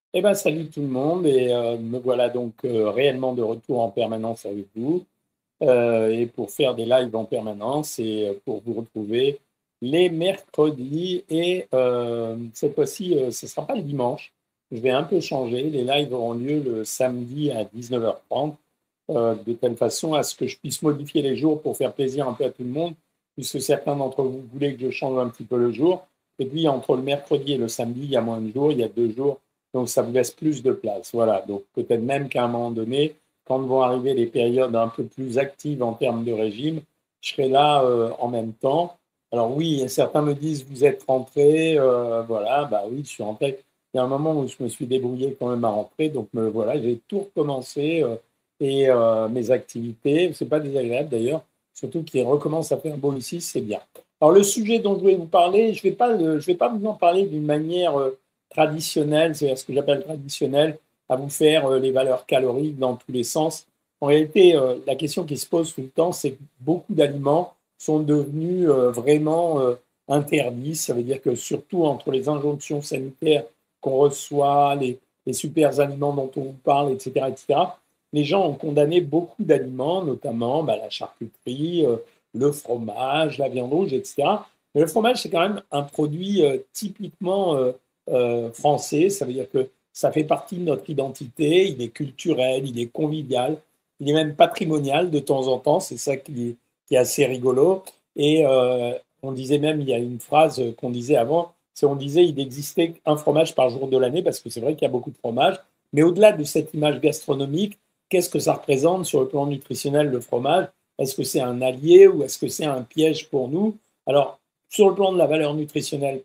Eh ben, salut tout le monde et me voilà donc réellement de retour en permanence avec vous et pour faire des lives en permanence et pour vous retrouver les mercredis et cette fois-ci, ce ne sera pas le dimanche. Je vais un peu changer. Les lives auront lieu le samedi à 19h30 de telle façon à ce que je puisse modifier les jours pour faire plaisir un peu à tout le monde, puisque certains d'entre vous voulaient que je change un petit peu le jour. Et puis, entre le mercredi et le samedi, il y a moins de jours, il y a 2 jours, donc ça vous laisse plus de place. Voilà, donc peut-être même qu'à un moment donné, quand vont arriver les périodes un peu plus actives en termes de régime, je serai là en même temps. Alors oui, certains me disent, vous êtes rentré, voilà, bah oui, je suis rentré. Il y a un moment où je me suis débrouillé quand même à rentrer, donc voilà, j'ai tout recommencé et mes activités. C'est pas désagréable d'ailleurs, surtout qu'il recommence à faire beau ici, c'est bien. Alors le sujet dont je vais vous parler, je vais pas vous en parler d'une manière traditionnelle, c'est-à-dire ce que j'appelle traditionnelle, à vous faire les valeurs caloriques dans tous les sens. En réalité, la question qui se pose tout le temps, c'est que beaucoup d'aliments sont devenus vraiment interdits. Ça veut dire que surtout entre les injonctions sanitaires qu'on reçoit, les super aliments dont on vous parle, etc., etc., les gens ont condamné beaucoup d'aliments, notamment bah, la charcuterie, le fromage, la viande rouge, etc. Mais le fromage, c'est quand même un produit typiquement français. Ça veut dire que ça fait partie de notre identité. Il est culturel, il est convivial, il est même patrimonial de temps en temps. C'est ça qui est assez rigolo. Et on disait même, il y a une phrase qu'on disait avant, c'est on disait il existait un fromage par jour de l'année, parce que c'est vrai qu'il y a beaucoup de fromages. Mais au-delà de cette image gastronomique, qu'est-ce que ça représente sur le plan nutritionnel, le fromage? Est-ce que c'est un allié ou est-ce que c'est un piège pour nous? Alors, sur le plan de la valeur nutritionnelle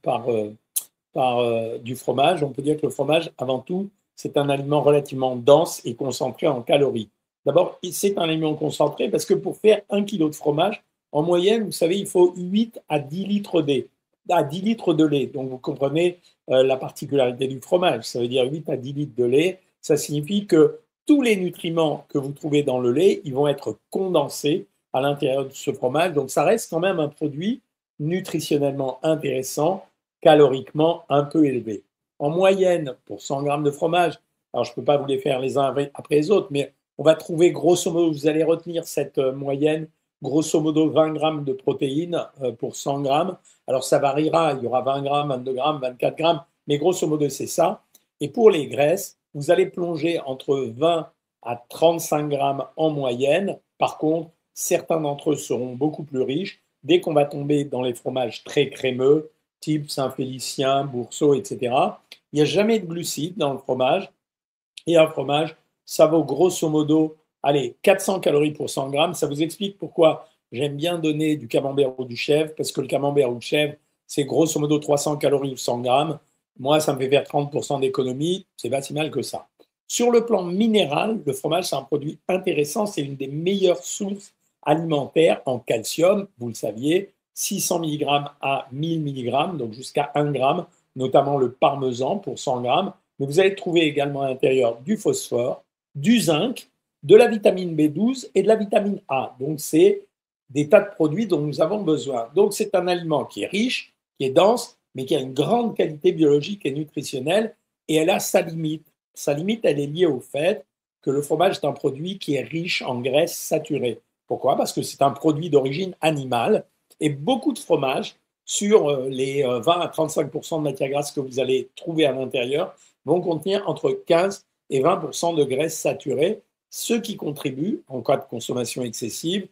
du fromage, on peut dire que le fromage, avant tout, c'est un aliment relativement dense et concentré en calories. D'abord, c'est un aliment concentré parce que pour faire 1 kilo de fromage, en moyenne, vous savez, il faut 8 à 10 litres à 10 litres de lait. Donc, vous comprenez la particularité du fromage. Ça veut dire 8 à 10 litres de lait. Ça signifie que tous les nutriments que vous trouvez dans le lait, ils vont être condensés à l'intérieur de ce fromage. Donc, ça reste quand même un produit nutritionnellement intéressant, caloriquement un peu élevé. En moyenne, pour 100 grammes de fromage, alors je ne peux pas vous les faire les uns après les autres, mais on va trouver grosso modo, vous allez retenir cette moyenne, grosso modo 20 grammes de protéines pour 100 grammes. Alors ça variera, il y aura 20 grammes, 22 grammes, 24 grammes, mais grosso modo c'est ça. Et pour les graisses, vous allez plonger entre 20 à 35 grammes en moyenne. Par contre, certains d'entre eux seront beaucoup plus riches. Dès qu'on va tomber dans les fromages très crémeux, type Saint-Félicien, Boursault, etc., il n'y a jamais de glucides dans le fromage. Et un fromage, ça vaut grosso modo, allez, 400 calories pour 100 grammes. Ça vous explique pourquoi j'aime bien donner du camembert ou du chèvre, parce que le camembert ou le chèvre, c'est grosso modo 300 calories ou 100 grammes. Moi, ça me fait faire 30% d'économie. C'est pas si mal que ça. Sur le plan minéral, le fromage, c'est un produit intéressant. C'est une des meilleures sources alimentaires en calcium. Vous le saviez, 600 mg à 1000 mg, donc jusqu'à 1 gramme, notamment le parmesan pour 100 grammes. Mais vous allez trouver également à l'intérieur du phosphore, du zinc, de la vitamine B12 et de la vitamine A. Donc, c'est des tas de produits dont nous avons besoin. Donc, c'est un aliment qui est riche, qui est dense, mais qui a une grande qualité biologique et nutritionnelle, et elle a sa limite. Sa limite, elle est liée au fait que le fromage est un produit qui est riche en graisses saturées. Pourquoi? Parce que c'est un produit d'origine animale, et beaucoup de fromages, sur les 20 à 35 de matière grasse que vous allez trouver à l'intérieur, vont contenir entre 15 et 20 de graisses saturées, ce qui contribue, en cas de consommation excessive,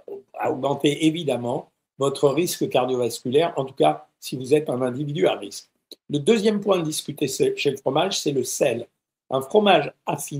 à augmenter évidemment votre risque cardiovasculaire, en tout cas si vous êtes un individu à risque. Le deuxième point discuté chez le fromage, c'est le sel. Un fromage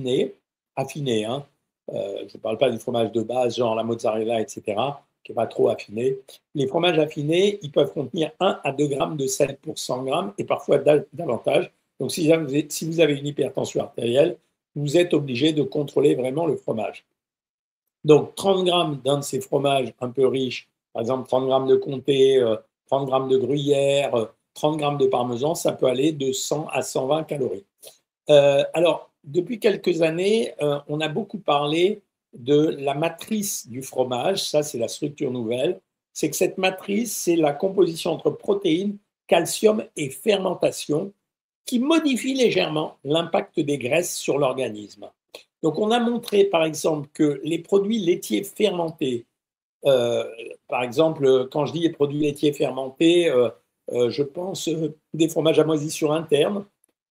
affiné, hein, je ne parle pas du fromage de base, genre la mozzarella, etc., qui n'est pas trop affiné. Les fromages affinés, ils peuvent contenir 1 à 2 grammes de sel pour 100 grammes et parfois davantage. Donc, si vous avez une hypertension artérielle, vous êtes obligé de contrôler vraiment le fromage. Donc, 30 grammes d'un de ces fromages un peu riches, par exemple 30 grammes de comté, 30 grammes de gruyère, 30 grammes de parmesan, ça peut aller de 100 à 120 calories. Alors, depuis quelques années, on a beaucoup parlé de la matrice du fromage. Ça, c'est la structure nouvelle. C'est que cette matrice, c'est la composition entre protéines, calcium et fermentation qui modifie légèrement l'impact des graisses sur l'organisme. Donc, on a montré, par exemple, que les produits laitiers fermentés, euh, par exemple, quand je dis les produits laitiers fermentés, je pense des fromages à moisissure interne,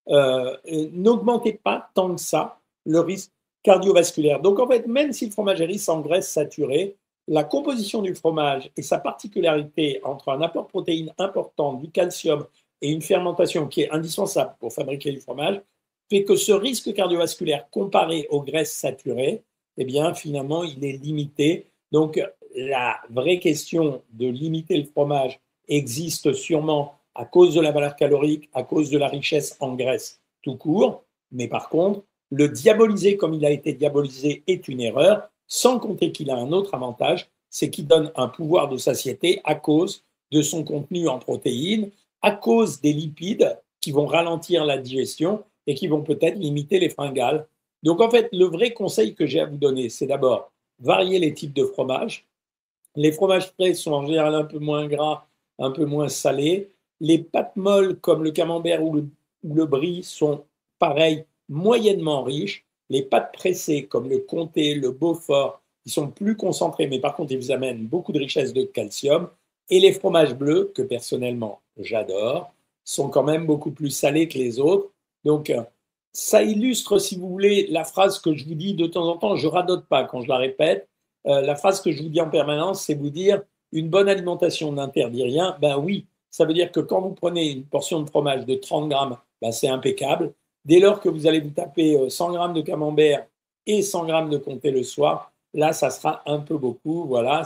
n'augmentaient pas tant que ça le risque cardiovasculaire. Donc, en fait, même si le fromage est riche en graisse saturée, la composition du fromage et sa particularité entre un apport protéine important, du calcium et une fermentation qui est indispensable pour fabriquer du fromage, fait que ce risque cardiovasculaire comparé aux graisses saturées, eh bien, finalement, il est limité. Donc, la vraie question de limiter le fromage existe sûrement à cause de la valeur calorique, à cause de la richesse en graisse tout court. Mais par contre, le diaboliser comme il a été diabolisé est une erreur, sans compter qu'il a un autre avantage, c'est qu'il donne un pouvoir de satiété à cause de son contenu en protéines, à cause des lipides qui vont ralentir la digestion et qui vont peut-être limiter les fringales. Donc en fait, le vrai conseil que j'ai à vous donner, c'est d'abord varier les types de fromages. Les fromages frais sont en général un peu moins gras, un peu moins salés. Les pâtes molles comme le camembert ou le brie sont pareils, moyennement riches. Les pâtes pressées comme le comté, le beaufort, ils sont plus concentrés, mais par contre, ils vous amènent beaucoup de richesse de calcium. Et les fromages bleus, que personnellement j'adore, sont quand même beaucoup plus salés que les autres. Donc, ça illustre, si vous voulez, la phrase que je vous dis de temps en temps, je radote pas quand je la répète. La phrase que je vous dis en permanence, c'est vous dire une bonne alimentation n'interdit rien. Ben oui, ça veut dire que quand vous prenez une portion de fromage de 30 grammes, ben c'est impeccable. Dès lors que vous allez vous taper 100 grammes de camembert et 100 grammes de comté le soir, là, ça sera un peu beaucoup. Voilà,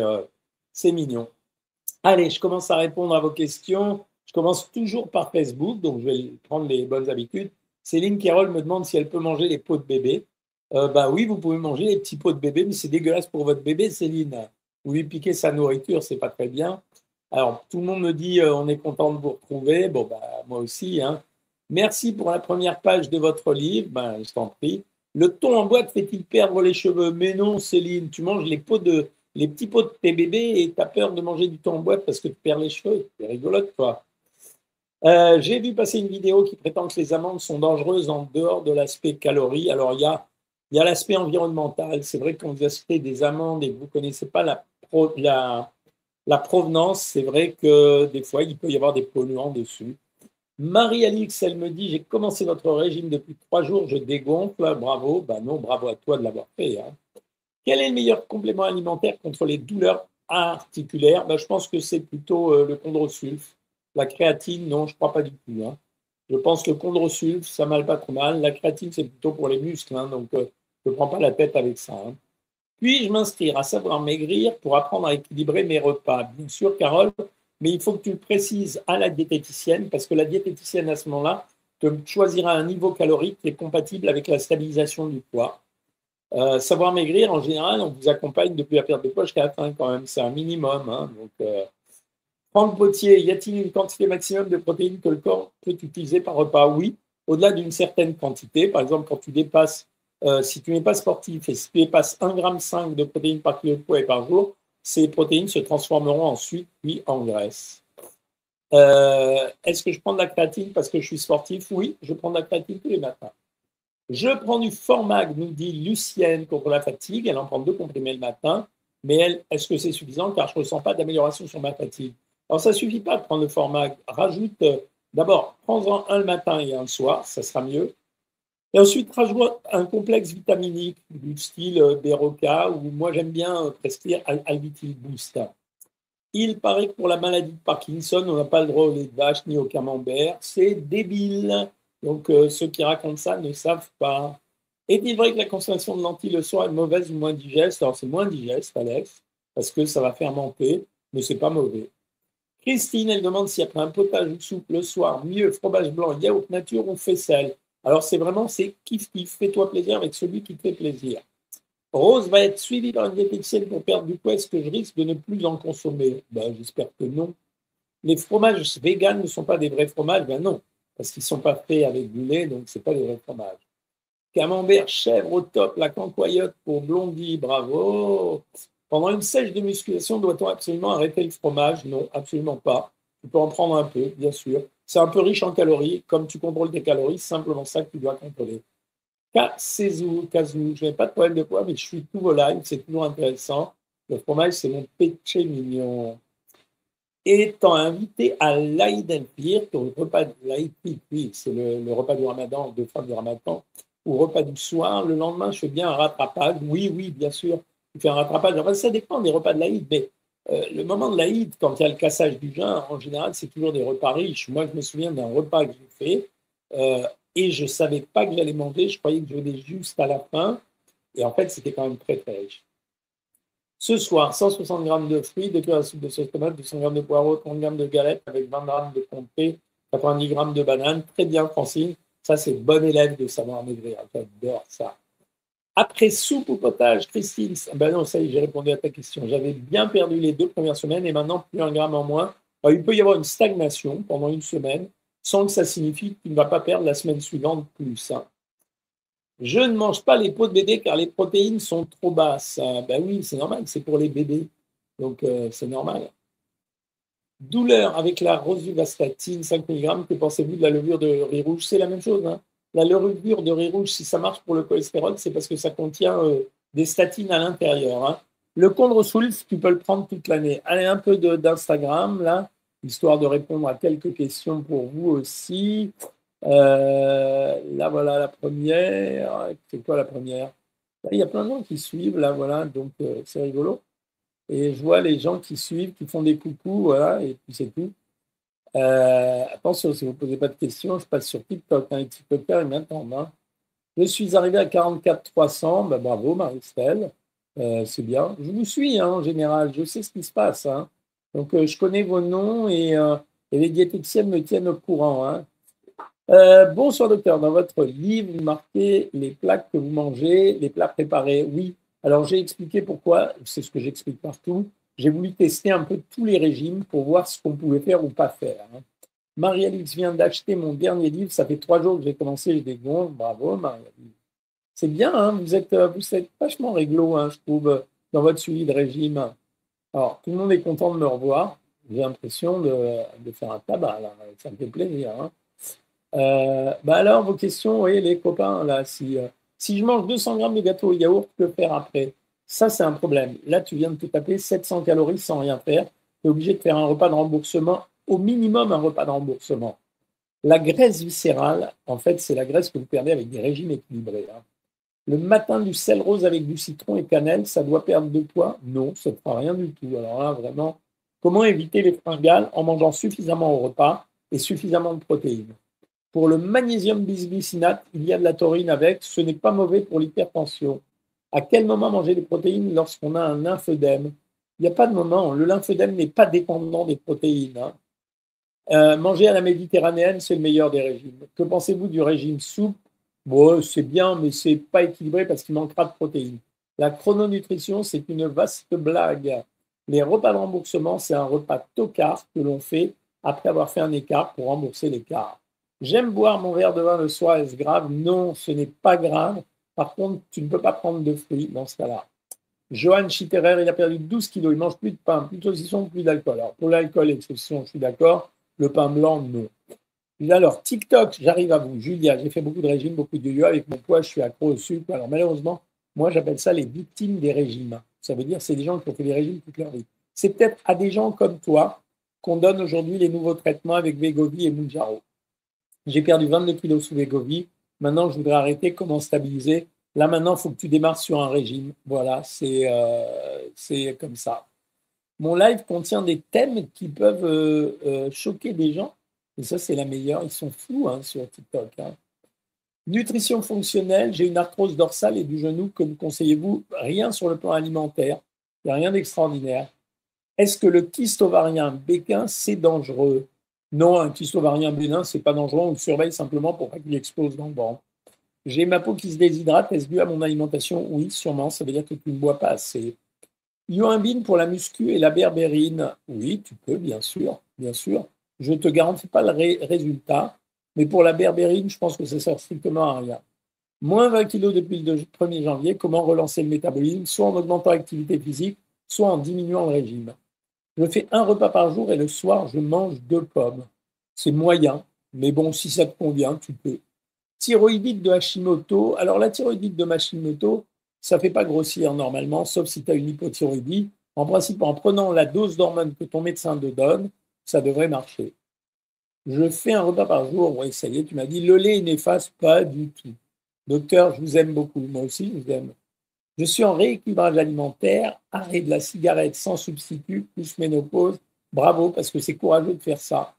c'est mignon. Allez, je commence à répondre à vos questions. Je commence toujours par Facebook, donc je vais prendre les bonnes habitudes. Céline Carole me demande si elle peut manger les pots de bébé. Bah oui, vous pouvez manger les petits pots de bébé, mais c'est dégueulasse pour votre bébé, Céline. Vous lui piquez sa nourriture, c'est pas très bien. Alors, tout le monde me dit on est content de vous retrouver. Bon, bah, moi aussi. Hein. Merci pour la première page de votre livre. Ben, je t'en prie. Le thon en boîte fait-il perdre les cheveux? Mais non, Céline, tu manges les petits pots de tes bébés et tu as peur de manger du thon en boîte parce que tu perds les cheveux. C'est rigolote, quoi. J'ai vu passer une vidéo qui prétend que les amandes sont dangereuses en dehors de l'aspect calories. Alors, il y a l'aspect environnemental. C'est vrai que quand vous achetez des amandes et que vous ne connaissez pas la provenance, c'est vrai que des fois, il peut y avoir des polluants dessus. Marie-Alix, elle me dit, j'ai commencé votre régime depuis 3 jours, je dégonfle, bravo. Ben non, bravo à toi de l'avoir fait. Hein. Quel est le meilleur complément alimentaire contre les douleurs articulaires? Ben, je pense que c'est plutôt le chondrosulf. La créatine, non, je ne crois pas du tout. Hein. Je pense que le chondrosulf, ça m'aille pas trop mal. La créatine, c'est plutôt pour les muscles, hein, donc je ne prends pas la tête avec ça. Hein. Puis-je m'inscrire à savoir maigrir pour apprendre à équilibrer mes repas? Bien sûr, Carole, mais il faut que tu le précises à la diététicienne, parce que la diététicienne, à ce moment-là, te choisira un niveau calorique qui est compatible avec la stabilisation du poids. Savoir maigrir, en général, on vous accompagne depuis la perte de poids jusqu'à la fin quand même, c'est un minimum. Hein, donc, Franck Potier, y a-t-il une quantité maximum de protéines que le corps peut utiliser par repas? Oui, au-delà d'une certaine quantité. Par exemple, quand tu dépasses, si tu n'es pas sportif et si tu dépasses 1,5 g de protéines par kilo de poids et par jour, ces protéines se transformeront ensuite, puis en graisse. Est-ce que je prends de la créatine parce que je suis sportif? Oui, je prends de la créatine tous les matins. Je prends du Formag, nous dit Lucienne, contre la fatigue. Elle en prend 2 comprimés le matin. Mais est-ce que c'est suffisant? Car je ne ressens pas d'amélioration sur ma fatigue. Alors, ça ne suffit pas de prendre le Formag. Rajoute, d'abord, prends-en un le matin et un le soir, ça sera mieux. Et ensuite, rajoute un complexe vitaminique du style Beroca, ou moi j'aime bien prescrire Alvitil Boost. Il paraît que pour la maladie de Parkinson, on n'a pas le droit au lait de vache ni au camembert. C'est débile. Donc, ceux qui racontent ça ne savent pas. Est-il vrai que la consommation de lentilles le soir est mauvaise ou moins digeste? Alors, c'est moins digeste, Alex, parce que ça va fermenter, mais c'est pas mauvais. Christine, elle demande si après un potage ou soupe le soir, mieux fromage blanc, yaourt nature ou faisselle. Alors, c'est kiff-kiff. Fais-toi plaisir avec celui qui te fait plaisir. Rose va être suivie par une diététicienne pour perdre du poids. Est-ce que je risque de ne plus en consommer? Ben, j'espère que non. Les fromages véganes ne sont pas des vrais fromages? Ben non, parce qu'ils ne sont pas faits avec du lait, donc ce n'est pas des vrais fromages. Camembert, chèvre au top, la cancoyote pour Blondie, bravo. Pendant une sèche de musculation, doit-on absolument arrêter le fromage? Non, absolument pas. Tu peux en prendre un peu, bien sûr. C'est un peu riche en calories. Comme tu contrôles tes calories, c'est simplement ça que tu dois contrôler. Kazoo, je n'ai pas de problème de poids, mais je suis tout volaille, c'est toujours intéressant. Le fromage, c'est mon péché mignon. Étant invité à l'Aïd el-Fitr, au repas de l'Aïd el-Fitr, oui, c'est le repas du Ramadan, de fin du Ramadan, au repas du soir, le lendemain, je fais bien un rattrapage. Oui, oui, bien sûr, je fais un rattrapage. Enfin, ça dépend des repas de l'Aïd, mais le moment de l'Aïd, quand il y a le cassage du jeûne, en général, c'est toujours des repas riches. Moi, je me souviens d'un repas que j'ai fait et je ne savais pas que j'allais manger, je croyais que je venais juste à la fin, et en fait, c'était quand même très, très riche. Ce soir, 160 grammes de fruits, 2 cuillères à soupe de sauce tomate, 200 grammes de poireaux, 30 grammes de galettes avec 20 grammes de comté, 90 grammes de bananes. Très bien, Francine. Ça, c'est bon élève de savoir maigrir. J'adore ça. Après soupe ou potage, Christine, ben non, ça y est, j'ai répondu à ta question. J'avais bien perdu les 2 premières semaines et maintenant plus 1 gramme en moins. Alors, il peut y avoir une stagnation pendant une semaine sans que ça signifie que tu ne vas pas perdre la semaine suivante plus. Hein. Je ne mange pas les peaux de bébé car les protéines sont trop basses. Ben oui, c'est normal, c'est pour les bébés. Donc, c'est normal. Douleur avec la rosuvastatine, 5 mg. Que pensez-vous de la levure de riz rouge? C'est la même chose. Hein. La levure de riz rouge, si ça marche pour le cholestérol, c'est parce que ça contient des statines à l'intérieur. Hein. Le Condrosoulf, tu peux le prendre toute l'année. Allez, un peu d'Instagram, là, histoire de répondre à quelques questions pour vous aussi. Là, voilà la première. C'est quoi la première? Là, il y a plein de gens qui suivent, là, voilà, donc c'est rigolo. Et je vois les gens qui suivent, qui font des coucous, voilà, et puis c'est tout. Attention, si vous ne posez pas de questions, je passe sur TikTok. Hein, les TikTokers, ils m'attendent. Hein. Je suis arrivé à 44 300, ben bravo Marie-Estelle, c'est bien. Je vous suis hein, en général, je sais ce qui se passe. Hein. Donc je connais vos noms et les diététiciennes me tiennent au courant. Hein. Bonsoir docteur, dans votre livre, vous marquez les plats que vous mangez, les plats préparés. Oui, alors j'ai expliqué pourquoi, c'est ce que j'explique partout. J'ai voulu tester un peu tous les régimes pour voir ce qu'on pouvait faire ou pas faire. Hein. Marie-Alix vient d'acheter mon dernier livre, ça fait 3 jours que j'ai commencé, je dégonfle. Bravo Marie-Alix. C'est bien, hein, vous êtes vachement réglo, hein, je trouve, dans votre suivi de régime. Alors, tout le monde est content de me revoir. J'ai l'impression de faire un tabac, là. Ça me fait plaisir. Hein. Bah alors, vos questions, oui, les copains, là, si je mange 200 grammes de gâteau au yaourt, que faire après? Ça, c'est un problème. Là, tu viens de te taper 700 calories sans rien faire. Tu es obligé de faire un repas de remboursement, au minimum un repas de remboursement. La graisse viscérale, en fait, c'est la graisse que vous perdez avec des régimes équilibrés. Hein. Le matin, du sel rose avec du citron et cannelle, ça doit perdre de poids? Non, ça ne fera rien du tout. Alors là, vraiment, comment éviter les fringales en mangeant suffisamment au repas et suffisamment de protéines? Pour le magnésium bisglycinate, il y a de la taurine avec. Ce n'est pas mauvais pour l'hypertension. À quel moment manger des protéines lorsqu'on a un lymphœdème? Il n'y a pas de moment. Le lymphœdème n'est pas dépendant des protéines. Hein. Manger à la méditerranéenne, c'est le meilleur des régimes. Que pensez-vous du régime soupe? Bon, c'est bien, mais c'est pas équilibré parce qu'il manquera de protéines. La chrononutrition, c'est une vaste blague. Les repas de remboursement, c'est un repas tocard que l'on fait après avoir fait un écart pour rembourser l'écart. J'aime boire mon verre de vin le soir, est-ce grave? Non, ce n'est pas grave. Par contre, tu ne peux pas prendre de fruits dans ce cas-là. Johan Schitterer, il a perdu 12 kilos, il ne mange plus de pain, plus de saucisson, plus d'alcool. Alors, pour l'alcool et le saucisson, je suis d'accord. Le pain blanc, non. Alors, TikTok, j'arrive à vous. Julia, j'ai fait beaucoup de régimes, beaucoup de yo-yo. Avec mon poids, je suis accro au sucre. Alors, malheureusement, moi, j'appelle ça les victimes des régimes. Ça veut dire que c'est des gens qui ont fait des régimes toute leur vie. C'est peut-être à des gens comme toi qu'on donne aujourd'hui les nouveaux traitements avec Wegovy et Mounjaro. J'ai perdu 22 kilos sous Wegovy. Maintenant, je voudrais arrêter. Comment stabiliser? Là, maintenant, il faut que tu démarres sur un régime. Voilà, c'est comme ça. Mon live contient des thèmes qui peuvent choquer des gens. Et ça, c'est la meilleure. Ils sont fous hein, sur TikTok. Hein. Nutrition fonctionnelle. J'ai une arthrose dorsale et du genou. Que vous conseillez-vous? Rien sur le plan alimentaire. Il n'y a rien d'extraordinaire. Est-ce que le kyste ovarien béquin, c'est dangereux? Non, un kyste ovarien bénin, c'est pas dangereux. On le surveille simplement pour pas qu'il explose dans le ventre. J'ai ma peau qui se déshydrate. Est-ce dû à mon alimentation? Oui, sûrement. Ça veut dire que tu ne bois pas assez. Yoimbine pour la muscu et la berbérine. Oui, tu peux, bien sûr. Bien sûr. Je ne te garantis pas le résultat. Mais pour la berbérine, je pense que ça ne sert strictement à rien. Moins 20 kilos depuis le 1er janvier. Comment relancer le métabolisme? Soit en augmentant l'activité physique, soit en diminuant le régime. Je fais un repas par jour et le soir, je mange 2 pommes. C'est moyen, mais bon, si ça te convient, tu peux. Thyroïdite de Hashimoto. Alors, la thyroïdite de Hashimoto, ça ne fait pas grossir normalement, sauf si tu as une hypothyroïdie. En principe, en prenant la dose d'hormones que ton médecin te donne, ça devrait marcher. Je fais un repas par jour. Oui, ça y est, tu m'as dit. Le lait est néfaste, pas du tout. Docteur, je vous aime beaucoup. Moi aussi, je vous aime. Je suis en rééquilibrage alimentaire, arrêt de la cigarette sans substitut, plus ménopause. Bravo, parce que c'est courageux de faire ça.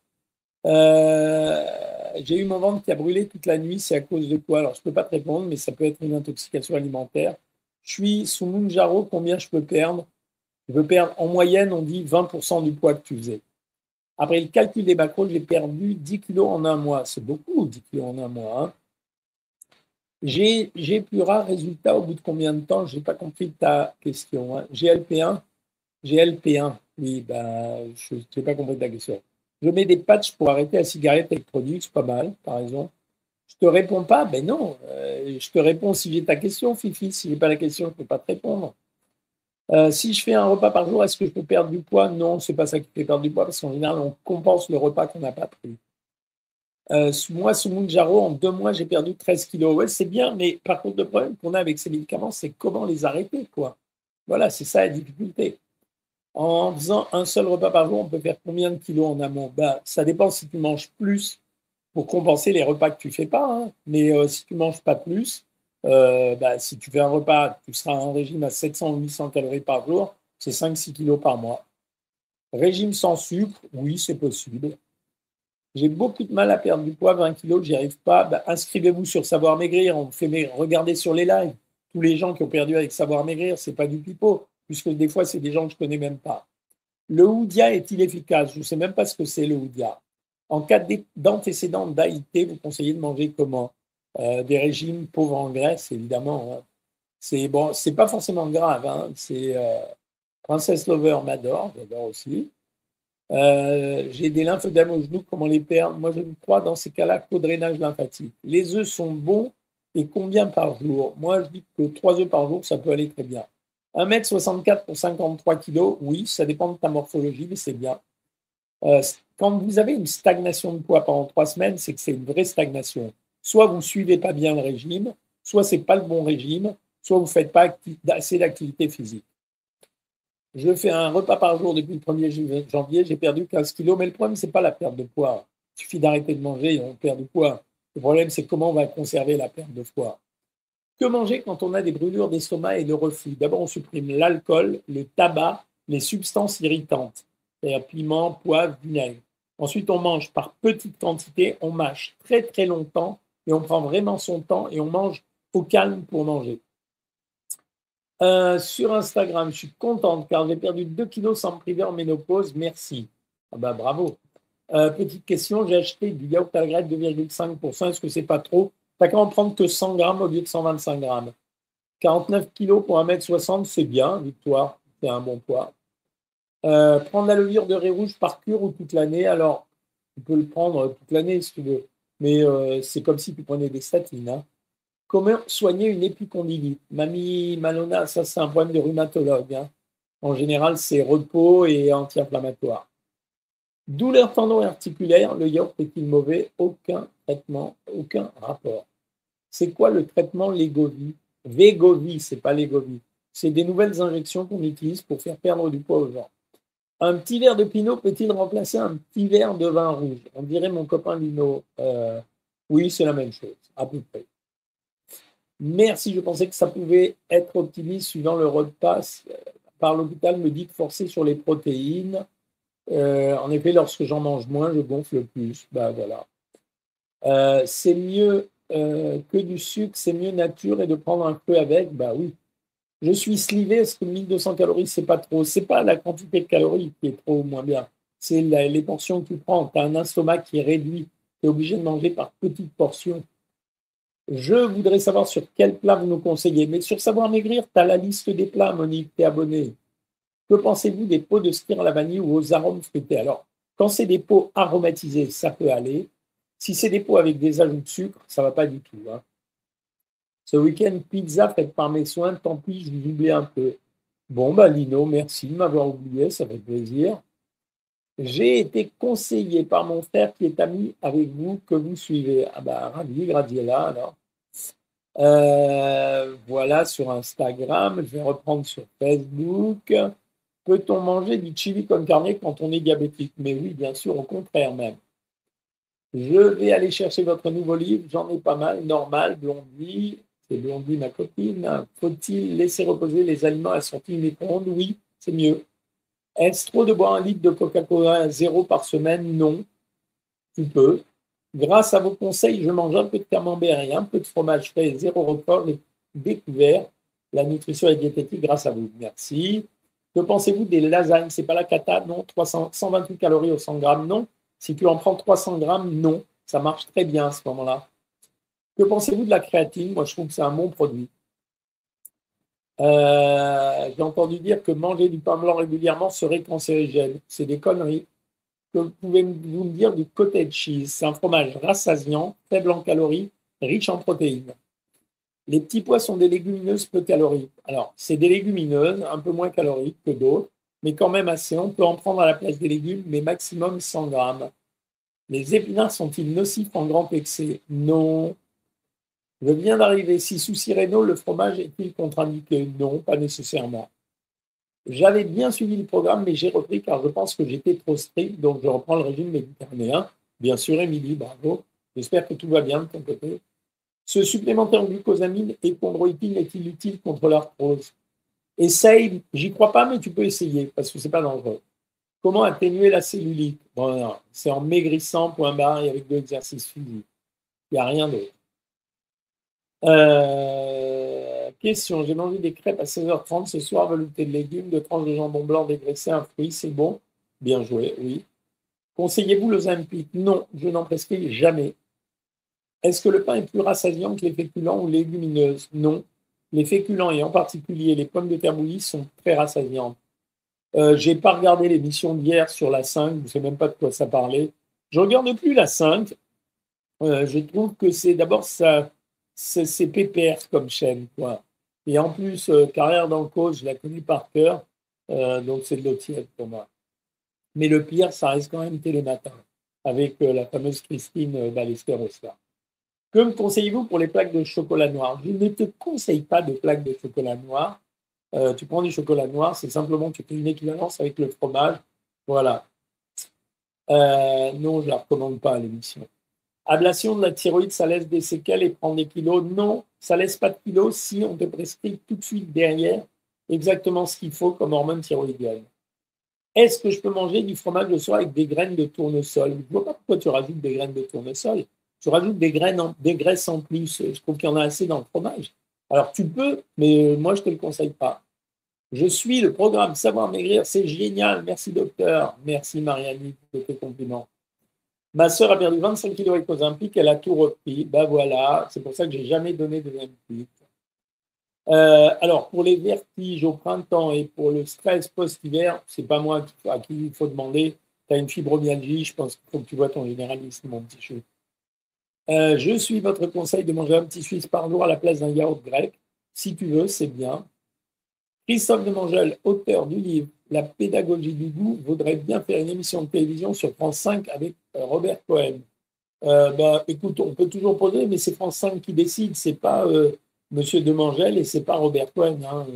J'ai eu mon ventre qui a brûlé toute la nuit. C'est à cause de quoi? Alors, je ne peux pas te répondre, mais ça peut être une intoxication alimentaire. Je suis sous Mounjaro. Combien je peux perdre? Je peux perdre, en moyenne, on dit 20% du poids que tu faisais. Après le calcul des macros, j'ai perdu 10 kilos en un mois. C'est beaucoup, 10 kilos en un mois. Hein. J'ai plus rare résultat au bout de combien de temps? Je n'ai pas compris ta question. Hein. GLP1. Oui, ben, je n'ai pas compris ta question. Je mets des patchs pour arrêter la cigarette électronique, c'est pas mal, par exemple. Je te réponds pas, ben non. Je te réponds si j'ai ta question, Fifi. Si j'ai pas la question, je peux pas te répondre. Si je fais un repas par jour, est-ce que je peux perdre du poids? Non, c'est pas ça qui fait perdre du poids, parce qu'en général, on compense le repas qu'on n'a pas pris. Moi, sous Mounjaro, en 2 mois, j'ai perdu 13 kilos. Ouais, c'est bien, mais par contre, le problème qu'on a avec ces médicaments, c'est comment les arrêter, quoi. Voilà, c'est ça la difficulté. En faisant un seul repas par jour, on peut faire combien de kilos en amont? Bah, ça dépend si tu manges plus pour compenser les repas que tu ne fais pas. Hein. Mais si tu ne manges pas plus, bah, si tu fais un repas, tu seras en régime à 700 ou 800 calories par jour, c'est 5-6 kilos par mois. Régime sans sucre, oui, c'est possible. J'ai beaucoup de mal à perdre du poids, 20 kilos, j'y arrive pas. Bah, inscrivez-vous sur Savoir Maigrir, on fait regarder sur les lives. Tous les gens qui ont perdu avec Savoir Maigrir, c'est pas du pipeau, puisque des fois, c'est des gens que je connais même pas. Le Houdia est-il efficace? Je ne sais même pas ce que c'est le Houdia. En cas d'antécédent d'AIT, vous conseillez de manger comment? Des régimes pauvres en graisse, évidemment. Hein. C'est bon, c'est pas forcément grave. Hein. C'est Princess Lover m'adore, j'adore aussi. J'ai des lymphodèmes au genou, comment les perdre? Moi, je crois dans ces cas-là qu'au drainage lymphatique. Les œufs sont bons et combien par jour? Moi, je dis que 3 œufs par jour, ça peut aller très bien. 1,64 m pour 53 kilos, oui, ça dépend de ta morphologie, mais c'est bien. Quand vous avez une stagnation de poids pendant 3 semaines, c'est que c'est une vraie stagnation. Soit vous ne suivez pas bien le régime, soit ce n'est pas le bon régime, soit vous ne faites pas assez d'activité physique. Je fais un repas par jour depuis le 1er janvier, j'ai perdu 15 kilos, mais le problème, ce n'est pas la perte de poids. Il suffit d'arrêter de manger et on perd du poids. Le problème, c'est comment on va conserver la perte de poids. Que manger quand on a des brûlures d'estomac et de reflux? D'abord, on supprime l'alcool, le tabac, les substances irritantes, c'est-à-dire piment, poivre, vinaigre. Ensuite, on mange par petites quantités, on mâche très très longtemps et on prend vraiment son temps et on mange au calme pour manger. Sur Instagram, je suis contente car j'ai perdu 2 kilos sans me priver en ménopause. Merci. Ah bah, bravo. Petite question, j'ai acheté du yaourt à la graisse 2,5%. Est-ce que c'est pas trop? T'as qu'à en prendre que 100 grammes au lieu de 125 grammes. 49 kilos pour 1,60 m, c'est bien, Victoire. C'est un bon poids. Prendre la levure de riz rouge par cure ou toute l'année? Alors, tu peux le prendre toute l'année si tu veux. Mais c'est comme si tu prenais des statines. Hein. Comment soigner une épicondylite? Mamie Malona, ça c'est un problème de rhumatologue. Hein. En général, c'est repos et anti-inflammatoire. Douleur tendon et articulaire, le yaourt est-il mauvais? Aucun traitement, aucun rapport. C'est quoi le traitement Legovie? Vegovie, c'est pas Legovie. C'est des nouvelles injections qu'on utilise pour faire perdre du poids aux gens. Un petit verre de pinot peut-il remplacer un petit verre de vin rouge? On dirait mon copain Lino. Oui, c'est la même chose, à peu près. Merci, je pensais que ça pouvait être optimiste suivant le repas. Par l'hôpital me dit de forcer sur les protéines. En effet, lorsque j'en mange moins, je gonfle plus. Bah voilà. C'est mieux que du sucre, c'est mieux nature et de prendre un peu avec. Bah oui. Je suis slivé, est-ce que 1200 calories, c'est pas trop? C'est pas la quantité de calories qui est trop ou moins bien. C'est les portions que tu prends. Tu as un estomac qui est réduit. Tu es obligé de manger par petites portions. Je voudrais savoir sur quel plat vous nous conseillez. Mais sur Savoir Maigrir, tu as la liste des plats, Monique, tu es abonné. Que pensez-vous des pots de skyr à la vanille ou aux arômes fruités? Alors, quand c'est des pots aromatisés, ça peut aller. Si c'est des pots avec des ajouts de sucre, ça ne va pas du tout. Hein. Ce week-end, pizza faite par mes soins, tant pis, je vous oublie un peu. Bon, bah Lino, merci de m'avoir oublié, ça fait plaisir. J'ai été conseillé par mon frère qui est ami avec vous, que vous suivez. Ah bah, ravi, Graziella, alors. Voilà sur Instagram, je vais reprendre sur Facebook. Peut-on manger du chili con carne quand on est diabétique? Mais oui, bien sûr, au contraire même. Je vais aller chercher votre nouveau livre, j'en ai pas mal. Normal, Blondie, c'est Blondie ma copine. Faut-il laisser reposer les aliments assortis micro-ondes? Oui, c'est mieux. Est-ce trop de boire un litre de Coca-Cola zéro par semaine? Non, tu peux. Grâce à vos conseils, je mange un peu de camembert et un peu de fromage frais et zéro record. J'ai découvert la nutrition et diététique grâce à vous. Merci. Que pensez-vous des lasagnes? C'est pas la cata? Non. 128 calories au 100 grammes? Non. Si tu en prends 300 grammes? Non. Ça marche très bien à ce moment-là. Que pensez-vous de la créatine? Moi, je trouve que c'est un bon produit. J'ai entendu dire que manger du pain blanc régulièrement serait cancérigène. C'est des conneries. Que pouvez-vous me dire du cottage cheese? C'est un fromage rassasiant, faible en calories, riche en protéines. Les petits pois sont des légumineuses peu caloriques. Alors, c'est des légumineuses, un peu moins caloriques que d'autres, mais quand même assez. On peut en prendre à la place des légumes, mais maximum 100 grammes. Les épinards sont-ils nocifs en grand excès? Non. Je viens d'arriver. Si soucis rénaux, le fromage est-il contre-indiqué? Non, pas nécessairement. J'avais bien suivi le programme, mais j'ai repris car je pense que j'étais trop strict, donc je reprends le régime méditerranéen. Bien sûr, Émilie, bravo. J'espère que tout va bien de ton côté. Ce supplémentaire en glucosamine et chondroïtine est-il utile contre l'arthrose? Essaye, j'y crois pas, mais tu peux essayer parce que c'est pas dangereux. Comment atténuer la cellulite? Bon, c'est en maigrissant, point barre, et avec de l'exercice physique. Il n'y a rien d'autre. Question, j'ai mangé des crêpes à 16h30 ce soir, velouté de légumes, de tranches de jambon blanc dégraissé, un fruit, c'est bon? Bien joué, oui. Conseillez-vous le Ozempic? Non, je n'en prescris jamais. Est-ce que le pain est plus rassasiant que les féculents ou les légumineuses? Non. Les féculents, et en particulier les pommes de terre bouillies, sont très rassasiantes. Je n'ai pas regardé l'émission d'hier sur la 5, je ne sais même pas de quoi ça parlait. Je ne regarde plus la 5. Je trouve que c'est d'abord ça, c'est pépère comme chaîne, quoi. Et en plus, Carrière dans le coach, je la connais par cœur, donc c'est de l'eau tiède pour moi. Mais le pire, ça reste quand même Télématin, avec la fameuse Christine Ballester-Rosca. Que me conseillez-vous pour les plaques de chocolat noir? Je ne te conseille pas de plaques de chocolat noir. Tu prends du chocolat noir, c'est simplement que tu fais une équivalence avec le fromage. Voilà. Non, je ne la recommande pas à l'émission. Ablation de la thyroïde, ça laisse des séquelles et prendre des kilos? Non, ça laisse pas de kilos si on te prescrit tout de suite derrière exactement ce qu'il faut comme hormone thyroïdienne. Est-ce que je peux manger du fromage le soir avec des graines de tournesol? Je ne vois pas pourquoi tu rajoutes des graines de tournesol. Tu rajoutes des graisses en plus. Je trouve qu'il y en a assez dans le fromage. Alors tu peux, mais moi je ne te le conseille pas. Je suis le programme Savoir Maigrir, c'est génial. Merci docteur. Merci Marianne de tes compliments. Ma sœur a perdu 25 kilos avec Ozempic, elle a tout repris. Ben voilà, c'est pour ça que j'ai jamais donné de Ozempic. Alors, pour les vertiges au printemps et pour le stress post-hiver, c'est pas moi à qui il faut demander. Tu as une fibromyalgie, je pense qu'il faut que tu vois ton généraliste, mon petit chou. Je suis votre conseil de manger un petit suisse par jour à la place d'un yaourt grec. Si tu veux, c'est bien. Christophe de Mangel, auteur du livre La pédagogie du goût, voudrait bien faire une émission de télévision sur France 5 avec Robert Cohen. Écoute, on peut toujours poser, mais c'est France 5 qui décide, c'est pas Monsieur Demangel et c'est pas Robert Cohen. Hein,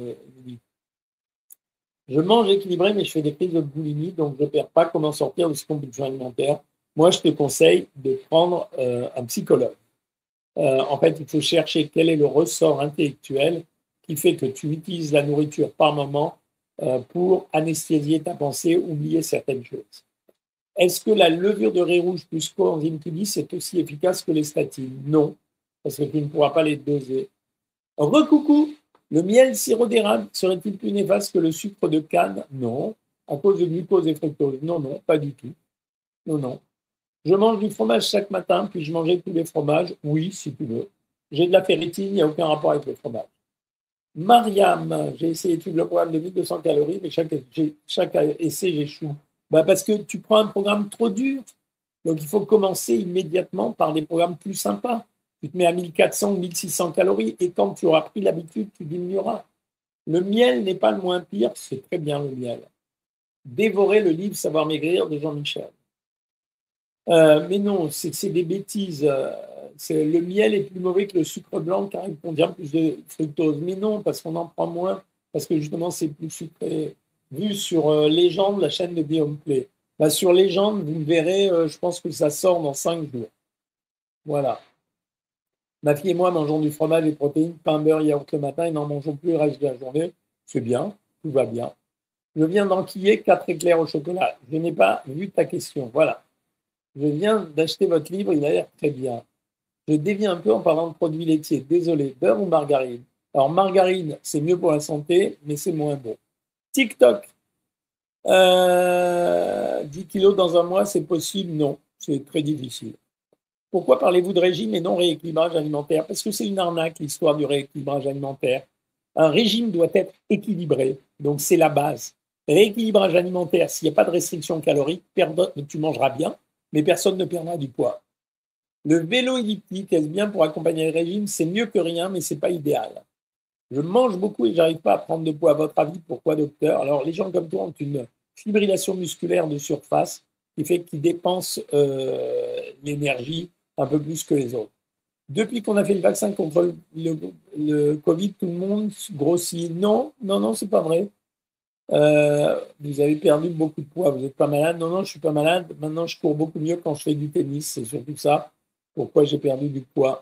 je mange équilibré, mais je fais des crises de boulimie, donc je ne perds pas comment sortir de ce compulsion alimentaire. Moi, je te conseille de prendre un psychologue. En fait, il faut chercher quel est le ressort intellectuel qui fait que tu utilises la nourriture par moment pour anesthésier ta pensée, oublier certaines choses. Est-ce que la levure de riz rouge plus coenzyme Q10 est aussi efficace que les statines? Non, parce que tu ne pourras pas les doser. Recoucou, le miel sirop d'érable serait-il plus néfaste que le sucre de canne? Non. À cause de glucose et fructose? Non, non, pas du tout. Non, non. Je mange du fromage chaque matin, puis je mangeais tous les fromages? Oui, si tu veux. J'ai de la ferritine, il n'y a aucun rapport avec le fromage. Mariam, j'ai essayé tout le programme de 1200 calories, mais chaque essai, j'échoue. Parce que tu prends un programme trop dur. Donc, il faut commencer immédiatement par des programmes plus sympas. Tu te mets à 1400 ou 1600 calories et quand tu auras pris l'habitude, tu diminueras. Le miel n'est pas le moins pire, c'est très bien le miel. dévorer le livre Savoir maigrir de Jean-Michel. Mais non, c'est des bêtises. Le miel est plus mauvais que le sucre blanc car il contient plus de fructose. Mais non, parce qu'on en prend moins, parce que justement c'est plus sucré. Vu sur Légende, la chaîne de Guillaume Play. Bah, sur Légende, vous verrez, je pense que ça sort dans 5 jours. Voilà. Ma fille et moi mangeons du fromage et protéines, pain, beurre, yaourt le matin et n'en mangeons plus le reste de la journée. C'est bien, tout va bien. Je viens d'enquiller 4 éclairs au chocolat. Je n'ai pas vu ta question. Voilà. Je viens d'acheter votre livre, il a l'air très bien. Je dévie un peu en parlant de produits laitiers. Désolé, beurre ou margarine? Alors, margarine, c'est mieux pour la santé, mais c'est moins bon. TikTok. 10 kilos dans un mois, c'est possible? Non, c'est très difficile. Pourquoi parlez-vous de régime et non rééquilibrage alimentaire? Parce que c'est une arnaque, l'histoire du rééquilibrage alimentaire. Un régime doit être équilibré, donc c'est la base. Rééquilibrage alimentaire, s'il n'y a pas de restriction calorique, tu mangeras bien, mais personne ne perdra du poids. Le vélo elliptique, est-ce bien pour accompagner le régime? C'est mieux que rien, mais ce n'est pas idéal. Je mange beaucoup et je n'arrive pas à prendre de poids. À votre avis, pourquoi, docteur? Alors, les gens comme toi ont une fibrillation musculaire de surface qui fait qu'ils dépensent l'énergie un peu plus que les autres. Depuis qu'on a fait le vaccin contre le Covid, tout le monde grossit. Non, non, non, c'est pas vrai. Vous avez perdu beaucoup de poids. Vous n'êtes pas malade? Non, non, je suis pas malade. Maintenant, je cours beaucoup mieux quand je fais du tennis. C'est surtout ça. Pourquoi j'ai perdu du poids?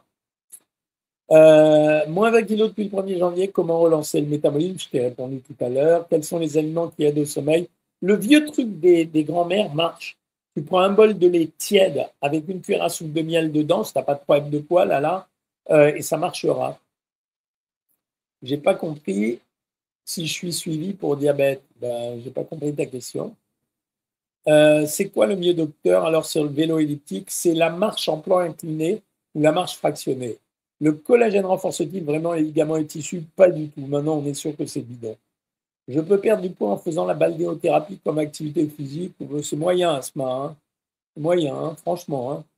Moins 20 kilos depuis le 1er janvier. Comment relancer le métabolisme? Je t'ai répondu tout à l'heure. Quels sont les aliments qui aident au sommeil? Le vieux truc des grands-mères marche. Tu prends un bol de lait tiède avec une cuillère à soupe de miel dedans, si tu n'as pas de problème de poids, et ça marchera. J'ai pas compris si je suis suivi pour diabète. Ben, j'ai pas compris ta question. C'est quoi le mieux, docteur? Alors, sur le vélo elliptique, c'est la marche en plan incliné ou la marche fractionnée. Le collagène renforce-t-il vraiment les ligaments et tissus? Pas du tout. Maintenant, on est sûr que c'est bidon. Je peux perdre du poids en faisant la balnéothérapie comme activité physique? C'est moyen, Asma. Hein. Moyen, hein, franchement. Hein.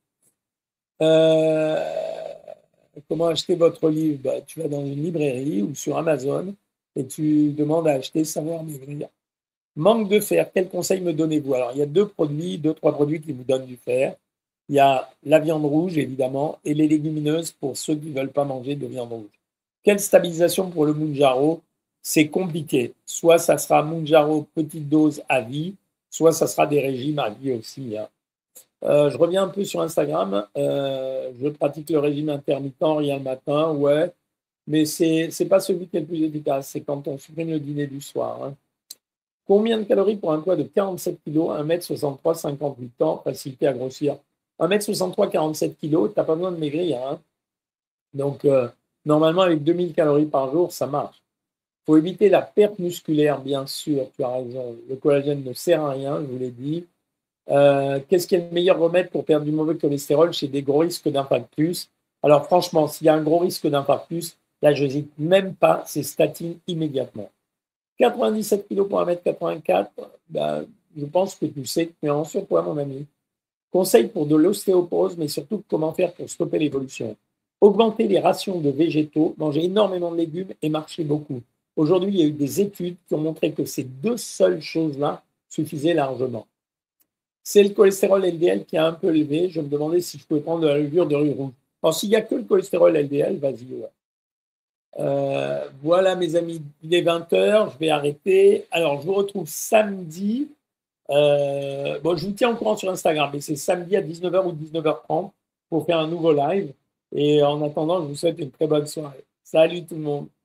Comment acheter votre livre? Bah, tu vas dans une librairie ou sur Amazon et tu demandes à acheter Savoir maigrir. Manque de fer, quel conseil me donnez-vous? Alors, il y a deux, trois produits qui vous donnent du fer. Il y a la viande rouge, évidemment, et les légumineuses pour ceux qui ne veulent pas manger de viande rouge. Quelle stabilisation pour le Mounjaro? C'est compliqué. Soit ça sera Mounjaro petite dose à vie, soit ça sera des régimes à vie aussi. Hein. Je reviens un peu sur Instagram. Je pratique le régime intermittent, rien le matin, ouais. Mais c'est pas celui qui est le plus efficace. C'est quand on supprime le dîner du soir. Hein. Combien de calories pour un poids de 47 kg, 1m63, 58 ans, facilité à grossir? 1m63, 47 kg, tu n'as pas besoin de maigrir. Hein. Donc, normalement, avec 2000 calories par jour, ça marche. Il faut éviter la perte musculaire, bien sûr, tu as raison. Le collagène ne sert à rien, je vous l'ai dit. Qu'est-ce qui est le meilleur remède pour perdre du mauvais cholestérol chez des gros risques d'infarctus? Alors franchement, s'il y a un gros risque d'infarctus, là je n'hésite même pas, c'est statine immédiatement. 97 kg pour 1m84, ben, je pense que tu sais que tu es en surpoids, mon ami. Conseil pour de l'ostéoporose, mais surtout comment faire pour stopper l'évolution. Augmenter les rations de végétaux, manger énormément de légumes et marcher beaucoup. Aujourd'hui, il y a eu des études qui ont montré que ces deux seules choses-là suffisaient largement. C'est le cholestérol LDL qui est un peu élevé. Je me demandais si je pouvais prendre de la levure de riz rouge. Alors, s'il n'y a que le cholestérol LDL, vas-y. Ouais. Voilà, mes amis, il est 20h, je vais arrêter. Alors, je vous retrouve samedi. Bon, je vous tiens au courant sur Instagram, mais c'est samedi à 19h ou 19h30 pour faire un nouveau live. Et en attendant, je vous souhaite une très bonne soirée. Salut tout le monde.